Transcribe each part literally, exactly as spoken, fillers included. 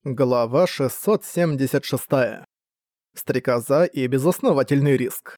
Глава шестьсот семьдесят шесть. Стрекоза и безосновательный риск.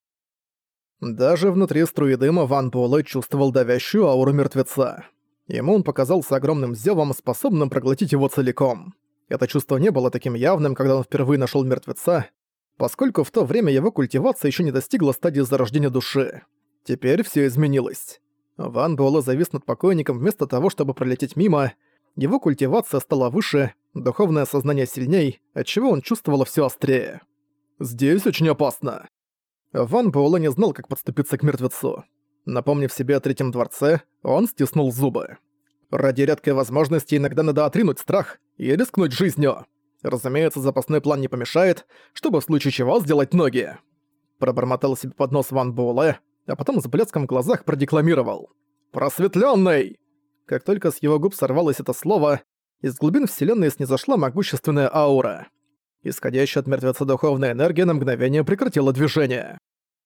Даже внутри струи дыма Ван Буэлэ чувствовал давящую ауру мертвеца. Ему он показался огромным зевом, способным проглотить его целиком. Это чувство не было таким явным, когда он впервые нашел мертвеца, поскольку в то время его культивация еще не достигла стадии зарождения души. Теперь все изменилось. Ван Буэлэ завис над покойником вместо того, чтобы пролететь мимо. Его культивация стала выше, духовное сознание сильней, отчего он чувствовал все острее. «Здесь очень опасно». Ван Буэлэ не знал, как подступиться к мертвецу. Напомнив себе о третьем дворце, он стиснул зубы. Ради редкой возможности иногда надо отринуть страх и рискнуть жизнью. Разумеется, запасной план не помешает, чтобы в случае чего сделать ноги. Пробормотал себе под нос Ван Буэлэ, а потом с блеском в глазах продекламировал. «Просветлённый!» Как только с его губ сорвалось это слово, из глубин вселенной снизошла могущественная аура. Исходящая от мертвеца духовная энергия на мгновение прекратила движение.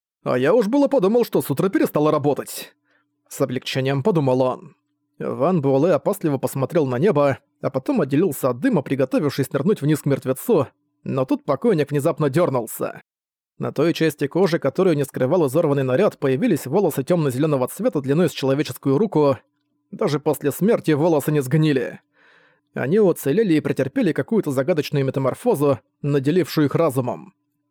А я уж было подумал, что сутра перестала работать. С облегчением подумал он. Ван Буэлэ опасливо посмотрел на небо, а потом отделился от дыма, приготовившись нырнуть вниз к мертвецу, но тут покойник внезапно дернулся. На той части кожи, которую не скрывал изорванный наряд, появились волосы темно-зеленого цвета длиной с человеческую руку. Даже после смерти волосы не сгнили. Они уцелели и претерпели какую-то загадочную метаморфозу, наделившую их разумом.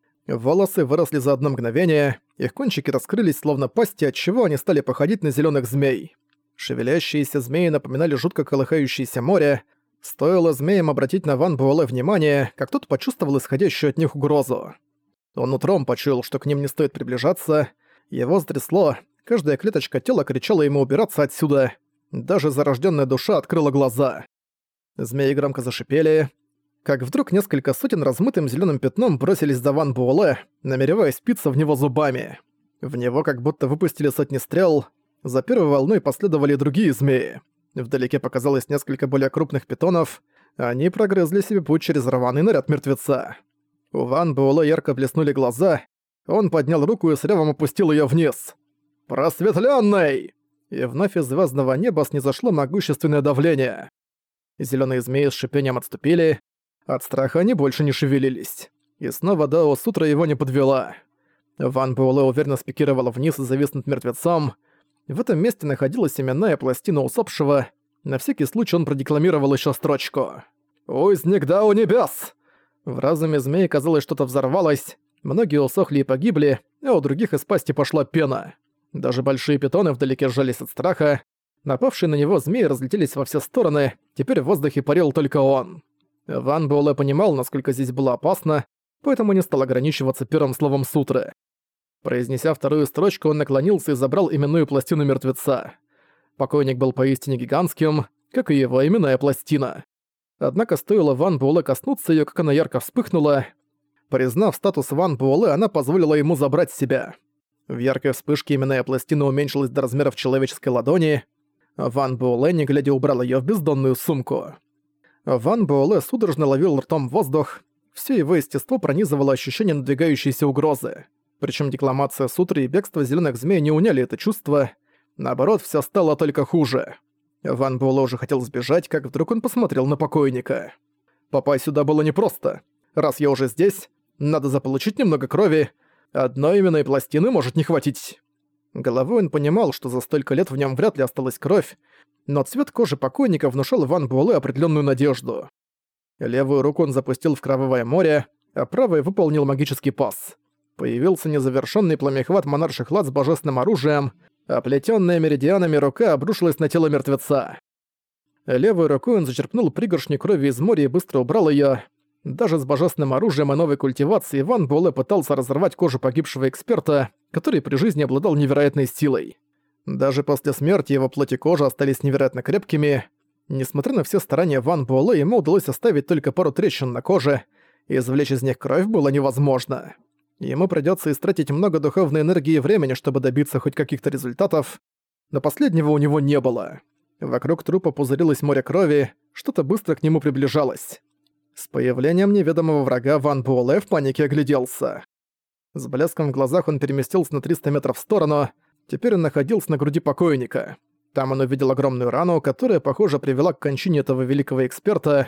Волосы выросли за одно мгновение, их кончики раскрылись словно пасти, отчего они стали походить на зеленых змей. Шевелящиеся змеи напоминали жутко колыхающееся море. Стоило змеям обратить на Ван Буэлэ внимание, как тот почувствовал исходящую от них угрозу. Он утром почуял, что к ним не стоит приближаться. Его стрясло, каждая клеточка тела кричала ему убираться отсюда. Даже зарожденная душа открыла глаза. Змеи громко зашипели, как вдруг несколько сотен размытым зеленым пятном бросились за Ван Буэлэ, намереваясь впиться в него зубами. В него как будто выпустили сотни стрел. За первой волной последовали другие змеи. Вдалеке показалось несколько более крупных питонов. Они прогрызли себе путь через рваный наряд мертвеца. У Ван Буэлэ ярко блеснули глаза. Он поднял руку и с ревом опустил ее вниз. «Просветлённый!» И вновь из звездного неба снизошло могущественное давление. Зелёные змеи с шипением отступили. От страха они больше не шевелились. И снова Дао Сутра его не подвела. Ван Буэлэ уверенно спикировал вниз и завис над мертвецом. В этом месте находилась именная пластина усопшего. На всякий случай он продекламировал ещё строчку. «Узник Дао Небес!» В разуме змеи, казалось, что-то взорвалось. Многие усохли и погибли, а у других из пасти пошла пена. Даже большие питоны вдалеке сжались от страха. Напавшие на него змеи разлетелись во все стороны, теперь в воздухе парил только он. Ван Буэлэ понимал, насколько здесь было опасно, поэтому не стал ограничиваться первым словом сутры. Произнеся вторую строчку, он наклонился и забрал именную пластину мертвеца. Покойник был поистине гигантским, как и его именная пластина. Однако стоило Ван Буэлэ коснуться её, как она ярко вспыхнула. Признав статус Ван Буэлэ, она позволила ему забрать себя. В яркой вспышке именная пластина уменьшилась до размеров человеческой ладони. Ван Буэлэ, не глядя, убрал её в бездонную сумку. Ван Буэлэ судорожно ловил ртом воздух. Всё его естество пронизывало ощущение надвигающейся угрозы. Причём декламация сутры и бегство зелёных змей не уняли это чувство. Наоборот, всё стало только хуже. Ван Буэлэ уже хотел сбежать, как вдруг он посмотрел на покойника. Попасть сюда было непросто. Раз я уже здесь, надо заполучить немного крови. Одной именной пластины может не хватить. Головой он понимал, что за столько лет в нем вряд ли осталась кровь, но цвет кожи покойника внушал Ван Буэлэ определенную надежду. Левую руку он запустил в кровавое море, а правой выполнил магический пас. Появился незавершенный пламехват монарших лад с божественным оружием, а плетённая меридианами рука обрушилась на тело мертвеца. Левой рукой он зачерпнул пригоршню крови из моря и быстро убрал её. Даже с божественным оружием и новой культивацией Ван Буэлэ пытался разорвать кожу погибшего эксперта, который при жизни обладал невероятной силой. Даже после смерти его плоть и кожа остались невероятно крепкими. Несмотря на все старания Ван Буэлэ, ему удалось оставить только пару трещин на коже, и извлечь из них кровь было невозможно. Ему придётся истратить много духовной энергии и времени, чтобы добиться хоть каких-то результатов, но последнего у него не было. Вокруг трупа пузырилось море крови, что-то быстро к нему приближалось. С появлением неведомого врага Ван Буэлэ в панике огляделся. С блеском в глазах он переместился на триста метров в сторону. Теперь он находился на груди покойника. Там он увидел огромную рану, которая, похоже, привела к кончине этого великого эксперта.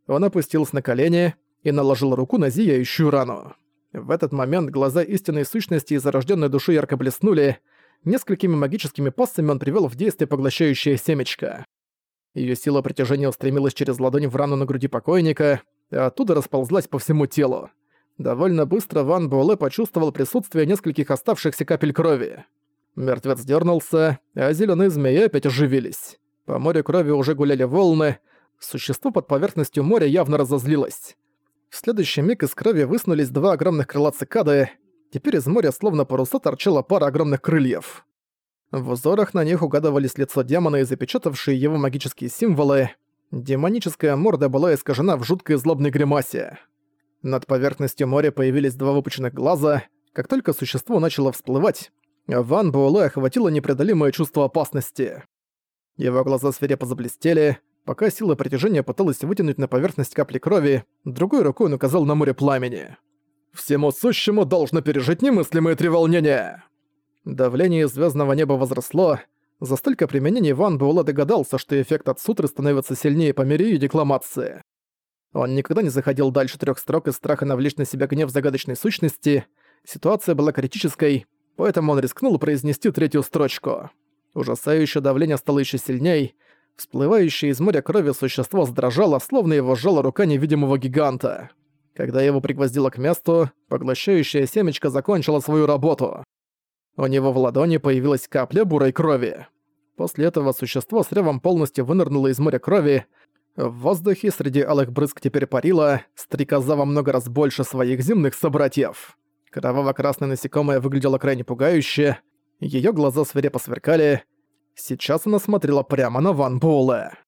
Он опустился на колени и наложил руку на зияющую рану. В этот момент глаза истинной сущности и зарожденной души ярко блеснули. Несколькими магическими пассами он привел в действие поглощающее семечко. Ее сила притяжения устремилась через ладонь в рану на груди покойника, а оттуда расползлась по всему телу. Довольно быстро Ван Буэлэ почувствовал присутствие нескольких оставшихся капель крови. Мертвец дернулся, а зеленые змеи опять оживились. По морю крови уже гуляли волны. Существо под поверхностью моря явно разозлилось. В следующий миг из крови высунулись два огромных крыла цикады. Теперь из моря словно паруса торчала пара огромных крыльев. В узорах на них угадывались лицо демона и запечатавшие его магические символы. Демоническая морда была искажена в жуткой злобной гримасе. Над поверхностью моря появились два выпученных глаза. Как только существо начало всплывать, Ван Буэлэ охватило непреодолимое чувство опасности. Его глаза свирепо заблестели. Пока сила притяжения пыталась вытянуть на поверхность капли крови, другой рукой он указал на море пламени. «Всему сущему должно пережить немыслимые треволнения!» Давление звездного неба возросло. За столько применений Ван Буэлэ догадался, что эффект от сутры становится сильнее по мере её декламации. Он никогда не заходил дальше трех строк из страха навлечь на себя гнев загадочной сущности. Ситуация была критической, поэтому он рискнул произнести третью строчку. Ужасающее давление стало еще сильней. Всплывающее из моря крови существо задрожало, словно его сжала рука невидимого гиганта. Когда его пригвоздило к месту, поглощающее семечко закончило свою работу. У него в ладони появилась капля бурой крови. После этого существо с ревом полностью вынырнуло из моря крови. В воздухе среди алых брызг теперь парило стрекоза во много раз больше своих земных собратьев. Кроваво-красное насекомое выглядело крайне пугающе. Её глаза свирепо сверкали. Сейчас она смотрела прямо на Ван Буэлэ.